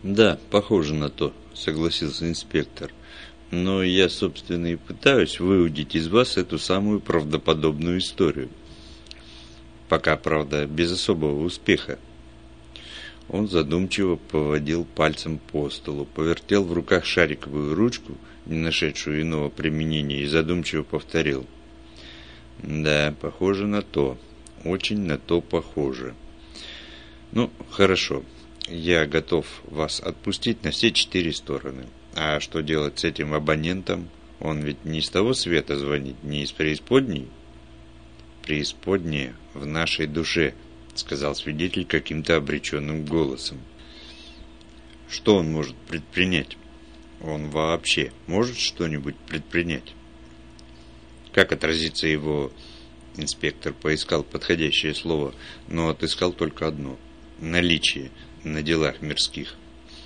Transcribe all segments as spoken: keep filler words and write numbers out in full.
Да, похоже на то, согласился инспектор. Но я, собственно, и пытаюсь выудить из вас эту самую правдоподобную историю. Пока, правда, без особого успеха. Он задумчиво поводил пальцем по столу, повертел в руках шариковую ручку, не нашедшую иного применения, и задумчиво повторил. Да, похоже на то. Очень на то похоже. Ну, хорошо. Я готов вас отпустить на все четыре стороны. А что делать с этим абонентом? Он ведь не из того света звонит, не из преисподней? Преисподняя в нашей душе, сказал свидетель каким-то обреченным голосом. Что он может предпринять? Он вообще может что-нибудь предпринять? Как отразится его... Инспектор поискал подходящее слово, но отыскал только одно – наличие на делах мирских.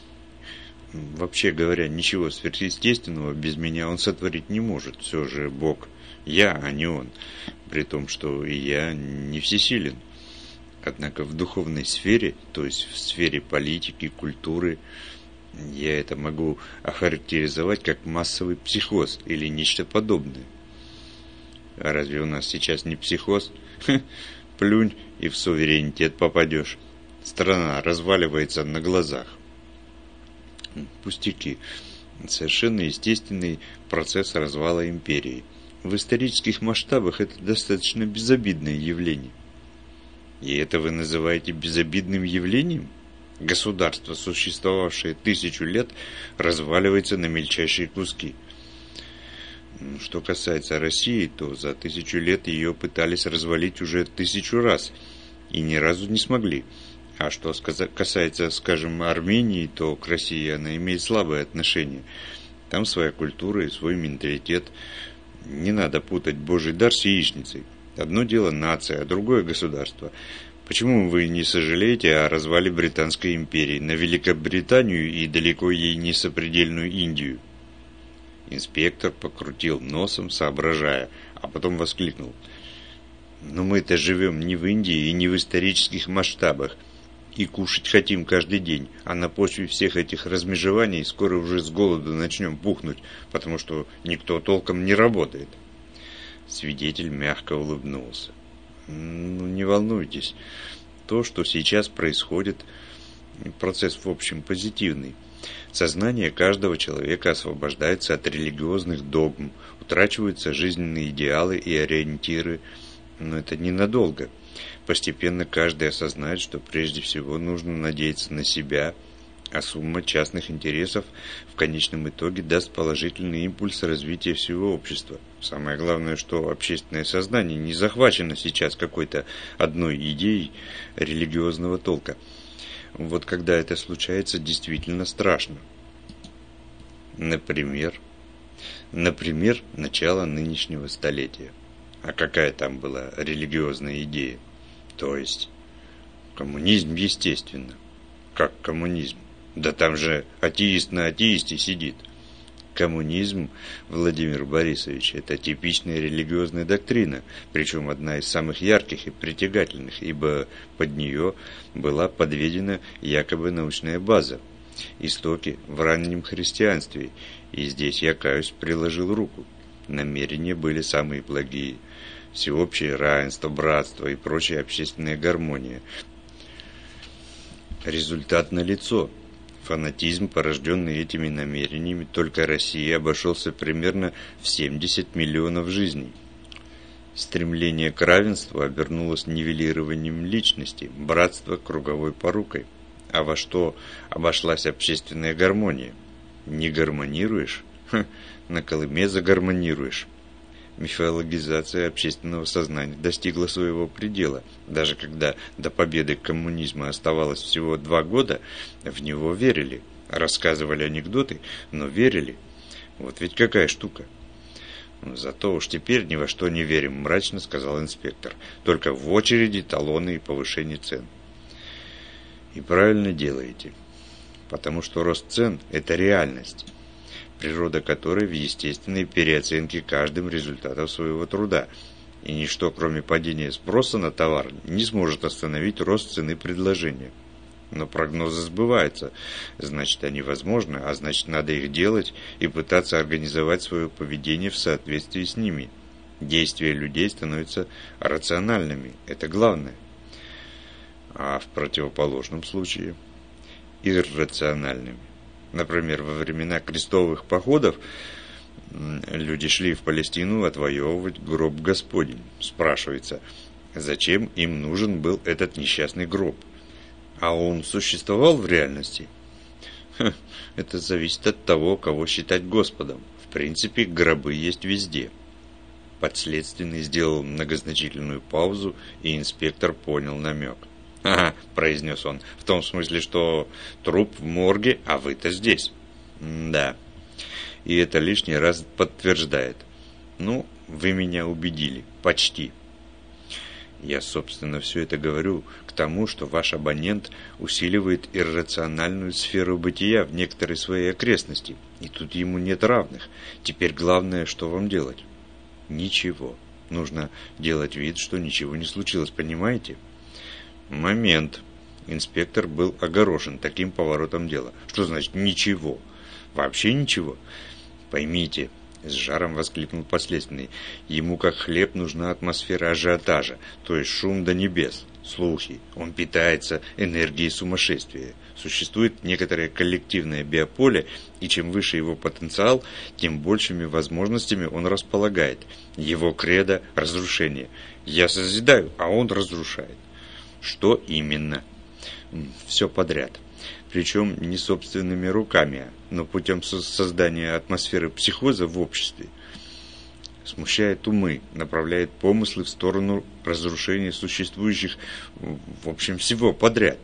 Вообще говоря, ничего сверхъестественного без меня он сотворить не может. Все же Бог. Я, а не он. При том, что и я не всесилен. Однако в духовной сфере, то есть в сфере политики, культуры, я это могу охарактеризовать как массовый психоз или нечто подобное. А разве у нас сейчас не психоз? Ха, плюнь и в суверенитет попадешь. Страна разваливается на глазах. Пустяки. Совершенно естественный процесс развала империи. В исторических масштабах это достаточно безобидное явление. И это вы называете безобидным явлением? Государство, существовавшее тысячу лет, разваливается на мельчайшие куски. Что касается России, то за тысячу лет ее пытались развалить уже тысячу раз и ни разу не смогли. А что касается, скажем, Армении, то к России она имеет слабое отношение. Там своя культура и свой менталитет. Не надо путать Божий дар с яичницей. Одно дело нация, а другое государство. Почему вы не сожалеете о развале Британской империи на Великобританию и далеко ей не сопредельную Индию? Инспектор покрутил носом, соображая, а потом воскликнул. «Но мы-то живем не в Индии и не в исторических масштабах, и кушать хотим каждый день, а на почве всех этих размежеваний скоро уже с голоду начнем пухнуть, потому что никто толком не работает». Свидетель мягко улыбнулся. «Ну, не волнуйтесь, то, что сейчас происходит, процесс в общем позитивный. Сознание каждого человека освобождается от религиозных догм, утрачиваются жизненные идеалы и ориентиры, но это ненадолго. Постепенно каждый осознает, что прежде всего нужно надеяться на себя, а сумма частных интересов в конечном итоге даст положительный импульс развития всего общества. Самое главное, что общественное сознание не захвачено сейчас какой-то одной идеей религиозного толка. Вот когда это случается, действительно страшно. Например, например, начало нынешнего столетия. А какая там была религиозная идея? То есть, коммунизм, естественно. Как коммунизм? Да там же атеист на атеисте сидит. Коммунизм, Владимир Борисович, это типичная религиозная доктрина, причем одна из самых ярких и притягательных, ибо под нее была подведена якобы научная база. Истоки в раннем христианстве, и здесь, я каюсь, приложил руку. Намерения были самые благие. Всеобщее равенство, братство и прочая общественная гармония. Результат налицо. Фанатизм, порожденный этими намерениями, только России обошелся примерно в семьдесят миллионов жизней. Стремление к равенству обернулось нивелированием личности, братство круговой порукой. А во что обошлась общественная гармония? Не гармонируешь? Ха, на Колыме загармонируешь. Мифологизация общественного сознания достигла своего предела. Даже когда до победы коммунизма оставалось всего два года, в него верили. Рассказывали анекдоты, но верили. Вот ведь какая штука. Зато уж теперь ни во что не верим, мрачно сказал инспектор. Только в очереди, талоны и повышение цен. И правильно делаете. Потому что рост цен – это реальность, природа которой в естественной переоценке каждым результатов своего труда, и ничто, кроме падения спроса на товар, не сможет остановить рост цены предложения. Но прогнозы сбываются, значит, они возможны, а значит, надо их делать и пытаться организовать свое поведение в соответствии с ними. Действия людей становятся рациональными, это главное. А в противоположном случае иррациональными. Например, во времена крестовых походов люди шли в Палестину отвоевывать гроб Господень. Спрашивается, зачем им нужен был этот несчастный гроб? А он существовал в реальности? Ха, это зависит от того, кого считать Господом. В принципе, гробы есть везде. Подследственный сделал многозначительную паузу, и инспектор понял намек. «Ага», — произнес он, — «в том смысле, что труп в морге, а вы-то здесь». «Да». И это лишний раз подтверждает. Ну, вы меня убедили. Почти. Я, собственно, все это говорю к тому, что ваш абонент усиливает иррациональную сферу бытия в некоторой своей окрестности, и тут ему нет равных. Теперь главное, что вам делать? Ничего. Нужно делать вид, что ничего не случилось, понимаете? Момент. Инспектор был огорошен таким поворотом дела. Что значит ничего? Вообще ничего? Поймите, с жаром воскликнул подследственный, ему как хлеб нужна атмосфера ажиотажа, то есть шум до небес, слухи. Он питается энергией сумасшествия. Существует некоторое коллективное биополе, и чем выше его потенциал, тем большими возможностями он располагает. Его кредо – разрушение. Я созидаю, а он разрушает. Что именно? Все подряд. Причем не собственными руками, но путем создания атмосферы психоза в обществе. Смущает умы, направляет помыслы в сторону разрушения существующих, в общем, всего подряд.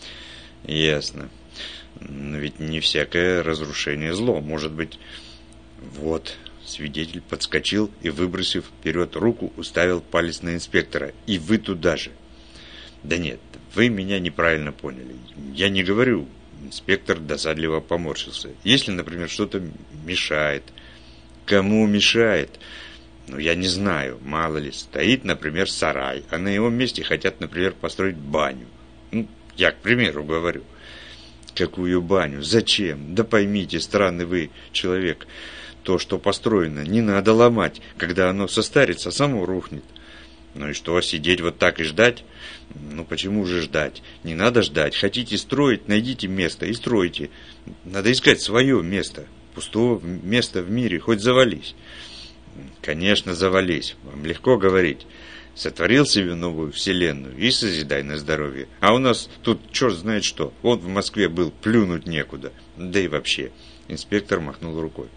Ясно. Но ведь не всякое разрушение зло. Может быть... Вот... Свидетель подскочил и, выбросив вперед руку, уставил палец на инспектора. И вы туда же. Да нет, вы меня неправильно поняли. Я не говорю. Инспектор досадливо поморщился. Если, например, что-то мешает. Кому мешает? Ну, я не знаю, мало ли. Стоит, например, сарай, а на его месте хотят, например, построить баню. Ну, я, к примеру, говорю. Какую баню? Зачем? Да поймите, странный вы человек. То, что построено, не надо ломать. Когда оно состарится, само рухнет. Ну и что, сидеть вот так и ждать? Ну почему же ждать? Не надо ждать. Хотите строить, найдите место и стройте. Надо искать свое место. Пустого места в мире хоть завались. Конечно, завались. Вам легко говорить. Сотворил себе новую вселенную и созидай на здоровье. А у нас тут черт знает что. Он в Москве был, плюнуть некуда. Да и вообще. Инспектор махнул рукой.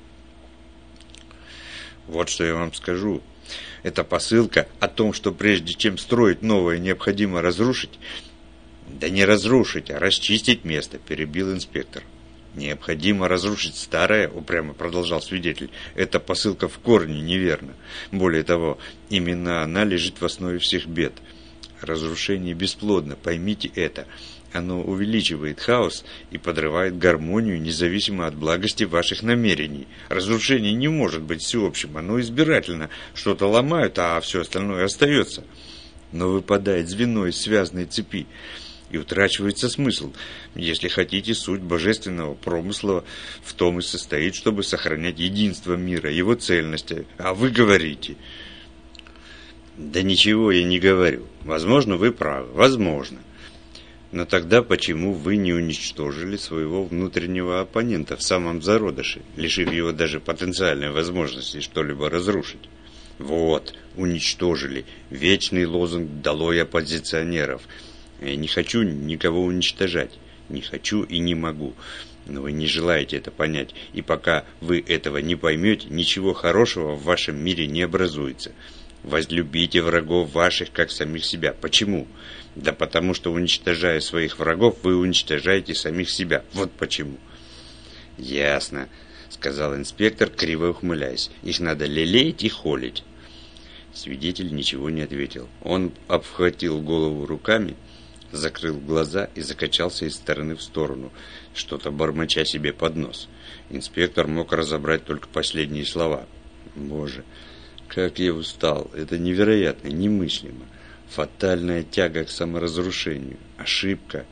Вот что я вам скажу. Эта посылка о том, что прежде чем строить новое, необходимо разрушить. Да не разрушить, а расчистить место, перебил инспектор. Необходимо разрушить старое, упрямо продолжал свидетель. Эта посылка в корне неверна. Более того, именно она лежит в основе всех бед. Разрушение бесплодно, поймите это. Оно увеличивает хаос и подрывает гармонию, независимо от благости ваших намерений. Разрушение не может быть всеобщим, оно избирательно. Что-то ломают, а все остальное остается. Но выпадает звено из связанной цепи, и утрачивается смысл. Если хотите, суть божественного промысла в том и состоит, чтобы сохранять единство мира, его цельность. А вы говорите... Да ничего я не говорю. Возможно, вы правы. Возможно. Но тогда почему вы не уничтожили своего внутреннего оппонента в самом зародыше, лишив его даже потенциальной возможности что-либо разрушить? Вот, уничтожили. Вечный лозунг «Долой оппозиционеров». Я не хочу никого уничтожать. Не хочу и не могу. Но вы не желаете это понять. И пока вы этого не поймете, ничего хорошего в вашем мире не образуется. Возлюбите врагов ваших, как самих себя. Почему? Да потому что, уничтожая своих врагов, вы уничтожаете самих себя. Вот почему. Ясно, сказал инспектор, криво ухмыляясь. Их надо лелеять и холить. Свидетель ничего не ответил. Он обхватил голову руками, закрыл глаза и закачался из стороны в сторону, что-то бормоча себе под нос. Инспектор мог разобрать только последние слова. Боже, как я устал. Это невероятно, немыслимо. Фатальная тяга к саморазрушению. Ошибка.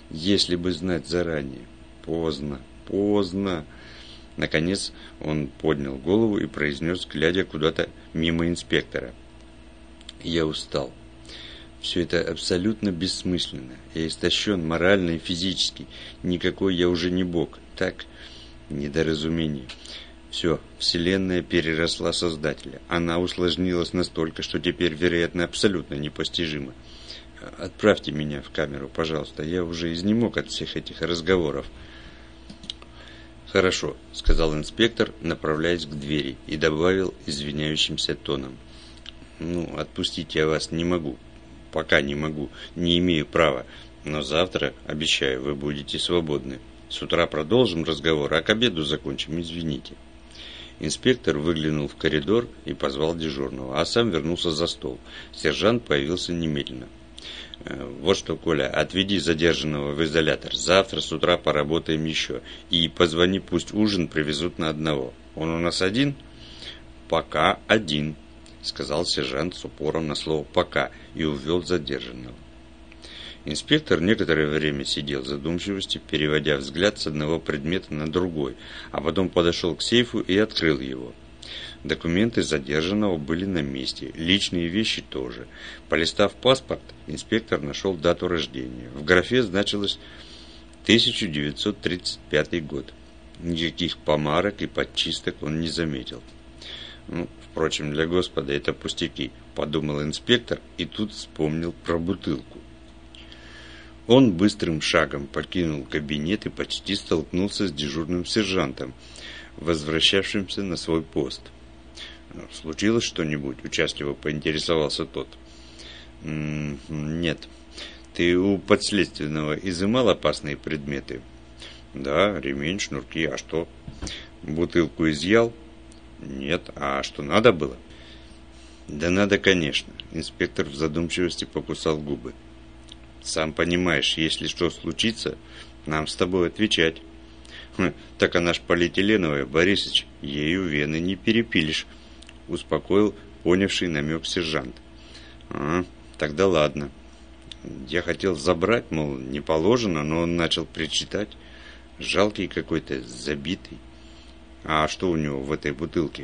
Если бы знать заранее. Поздно, поздно. Наконец он поднял голову и произнес, глядя куда-то мимо инспектора. Я устал. Все это абсолютно бессмысленно. Я истощен морально и физически. Никакой я уже не бог. Так, недоразумение. Все, Вселенная переросла Создателя. Она усложнилась настолько, что теперь, вероятно, абсолютно непостижима. Отправьте меня в камеру, пожалуйста. Я уже изнемог от всех этих разговоров. Хорошо, сказал инспектор, направляясь к двери, и добавил извиняющимся тоном. Ну, отпустить я вас не могу. Пока не могу, не имею права. Но завтра, обещаю, вы будете свободны. С утра продолжим разговор, а к обеду закончим, извините. Инспектор выглянул в коридор и позвал дежурного, а сам вернулся за стол. Сержант появился немедленно. Вот что, Коля, отведи задержанного в изолятор. Завтра с утра поработаем еще. И позвони, пусть ужин привезут на одного. Он у нас один? Пока один, сказал сержант с упором на слово «пока» и увел задержанного. Инспектор некоторое время сидел в задумчивости, переводя взгляд с одного предмета на другой, а потом подошел к сейфу и открыл его. Документы задержанного были на месте, личные вещи тоже. Полистав паспорт, инспектор нашел дату рождения. В графе значилось тысяча девятьсот тридцать пятый год. Никаких помарок и подчисток он не заметил. Ну, впрочем, для Господа это пустяки, подумал инспектор и тут вспомнил про бутылку. Он быстрым шагом покинул кабинет и почти столкнулся с дежурным сержантом, возвращавшимся на свой пост. «Случилось что-нибудь?» – участливо поинтересовался тот. «Нет. Ты у подследственного изымал опасные предметы?» «Да, ремень, шнурки. А что?» «Бутылку изъял?» «Нет. А что, надо было?» «Да надо, конечно». Инспектор в задумчивости покусал губы. «Сам понимаешь, если что случится, нам с тобой отвечать». Хм, «Так она ж полиэтиленовая, Борисыч, ею вены не перепилишь», — успокоил понявший намек сержант. «А, тогда ладно. Я хотел забрать, мол, не положено, но он начал причитать. Жалкий какой-то, забитый. А что у него в этой бутылке?»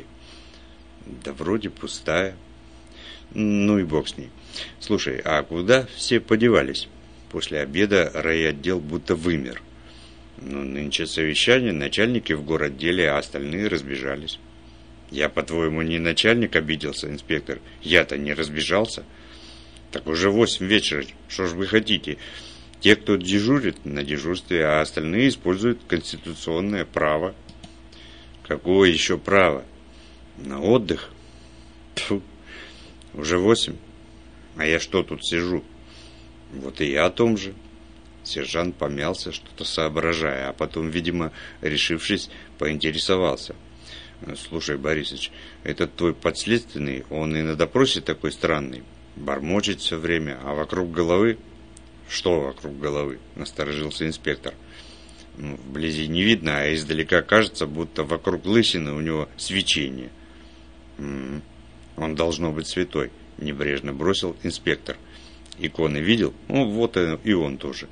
«Да вроде пустая». «Ну и бог с ней. Слушай, а куда все подевались? После обеда райотдел будто вымер. Ну, нынче совещание, начальники в городделе, а остальные разбежались». «Я, по-твоему, не начальник обиделся, инспектор? Я-то не разбежался». «Так уже восемь вечера. Что ж вы хотите? Те, кто дежурит, на дежурстве, а остальные используют конституционное право». «Какое еще право? На отдых?» «Тьфу, уже восемь. А я что тут сижу?» «Вот и я о том же». Сержант помялся, что-то соображая, а потом, видимо, решившись, поинтересовался. «Слушай, Борисыч, этот твой подследственный, он и на допросе такой странный. Бормочет все время, а вокруг головы...» «Что вокруг головы?» – насторожился инспектор. Ну, вблизи не видно, а издалека кажется, будто вокруг лысины у него свечение. М-м, он должно быть святой, небрежно бросил инспектор. Иконы видел? Ну, вот и он тоже.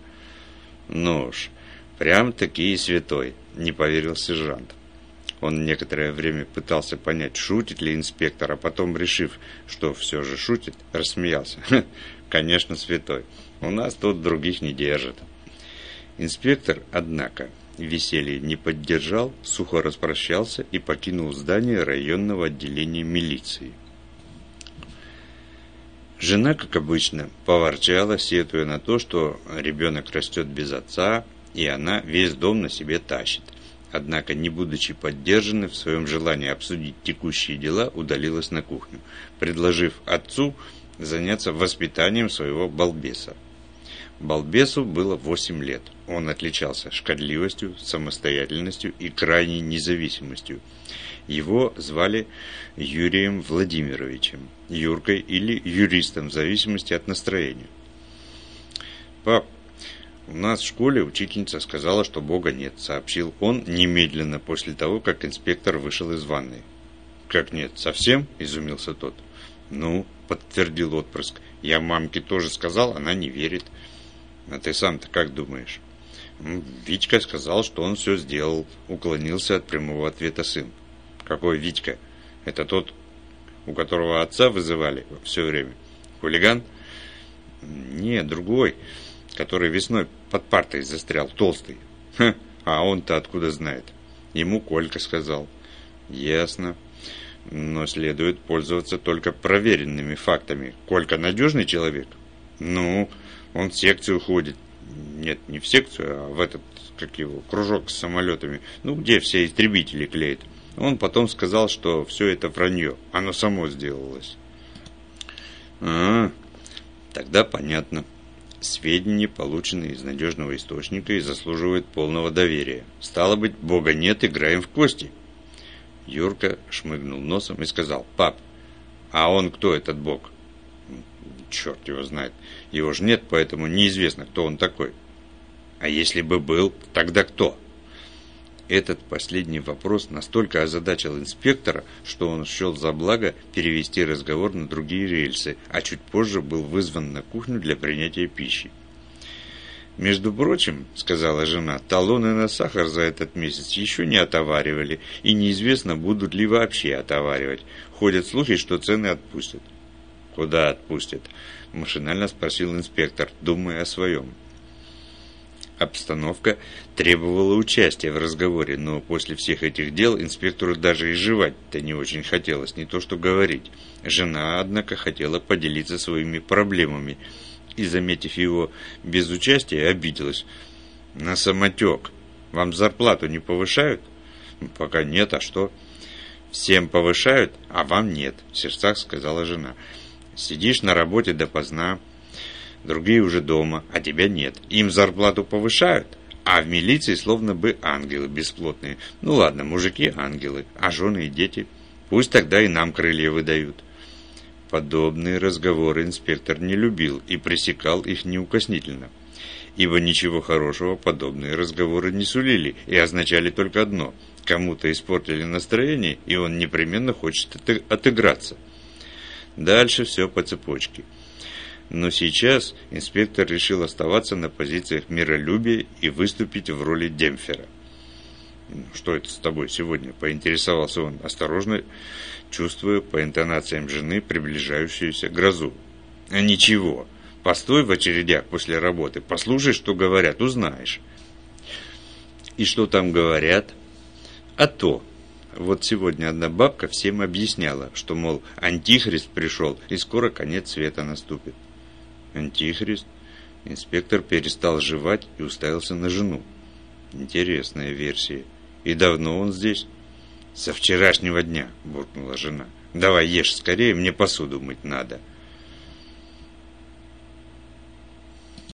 Ну уж, прям-таки и святой, не поверил сержант. Он некоторое время пытался понять, шутит ли инспектор, а потом, решив, что все же шутит, рассмеялся. Конечно, святой. У нас тут других не держат. Инспектор, однако, веселье не поддержал, сухо распрощался и покинул здание районного отделения милиции. Жена, как обычно, поворчала, сетуя на то, что ребенок растет без отца, и она весь дом на себе тащит. Однако, не будучи поддержанной в своем желании обсудить текущие дела, удалилась на кухню, предложив отцу заняться воспитанием своего балбеса. Балбесу было восемь лет. Он отличался шкодливостью, самостоятельностью и крайней независимостью. Его звали Юрием Владимировичем, Юркой или юристом, в зависимости от настроения. «Пап, у нас в школе учительница сказала, что Бога нет», — сообщил он немедленно после того, как инспектор вышел из ванной. «Как нет, совсем?» — изумился тот. «Ну», — подтвердил отпрыск, — «я мамке тоже сказал, она не верит». «А ты сам-то как думаешь?» Витька сказал, что он все сделал. Уклонился от прямого ответа сын. Какой Витька? Это тот, у которого отца вызывали все время? Хулиган? Нет, другой, который весной под партой застрял, толстый. Ха, а он-то откуда знает? Ему Колька сказал. Ясно. Но следует пользоваться только проверенными фактами. Колька надежный человек? Ну, он в секцию ходит. Нет, не в секцию, а в этот, как его, кружок с самолетами. Ну, где все истребители клеят. Он потом сказал, что все это вранье. Оно само сделалось. А, тогда понятно. Сведения, полученные из надежного источника, и заслуживают полного доверия. Стало быть, Бога нет, играем в кости. Юрка шмыгнул носом и сказал: пап, а он кто, этот Бог? Черт его знает. Его же нет, поэтому неизвестно, кто он такой. А если бы был, тогда кто? Этот последний вопрос настолько озадачил инспектора, что он счел за благо перевести разговор на другие рельсы, а чуть позже был вызван на кухню для принятия пищи. «Между прочим, — сказала жена, — талоны на сахар за этот месяц еще не отоваривали, и неизвестно, будут ли вообще отоваривать. Ходят слухи, что цены отпустят». «Куда отпустят?» — машинально спросил инспектор, думая о своем. Обстановка требовала участия в разговоре, но после всех этих дел инспектору даже и жевать-то не очень хотелось, не то что говорить. Жена, однако, хотела поделиться своими проблемами и, заметив его без участия, обиделась. «На самотек. Вам зарплату не повышают?» «Пока нет, а что?» «Всем повышают, а вам нет», — в сердцах сказала жена. «Сидишь на работе допоздна, другие уже дома, а тебя нет. Им зарплату повышают, а в милиции словно бы ангелы бесплотные. Ну ладно, мужики ангелы, а жены и дети. Пусть тогда и нам крылья выдают». Подобные разговоры инспектор не любил и пресекал их неукоснительно, ибо ничего хорошего подобные разговоры не сулили и означали только одно: кому-то испортили настроение, и он непременно хочет отыграться. Дальше все по цепочке. Но сейчас инспектор решил оставаться на позициях миролюбия и выступить в роли демпфера. «Что это с тобой сегодня?» – поинтересовался он, осторожно чувствуя по интонациям жены приближающуюся грозу. «А ничего. Постой в очередях после работы, послушай, что говорят, узнаешь». «И что там говорят?» «А то. Вот сегодня одна бабка всем объясняла, что, мол, антихрист пришел, и скоро конец света наступит». «Антихрист?» Инспектор перестал жевать и уставился на жену. «Интересная версия. И давно он здесь?» «Со вчерашнего дня», — буркнула жена. «Давай ешь скорее, мне посуду мыть надо».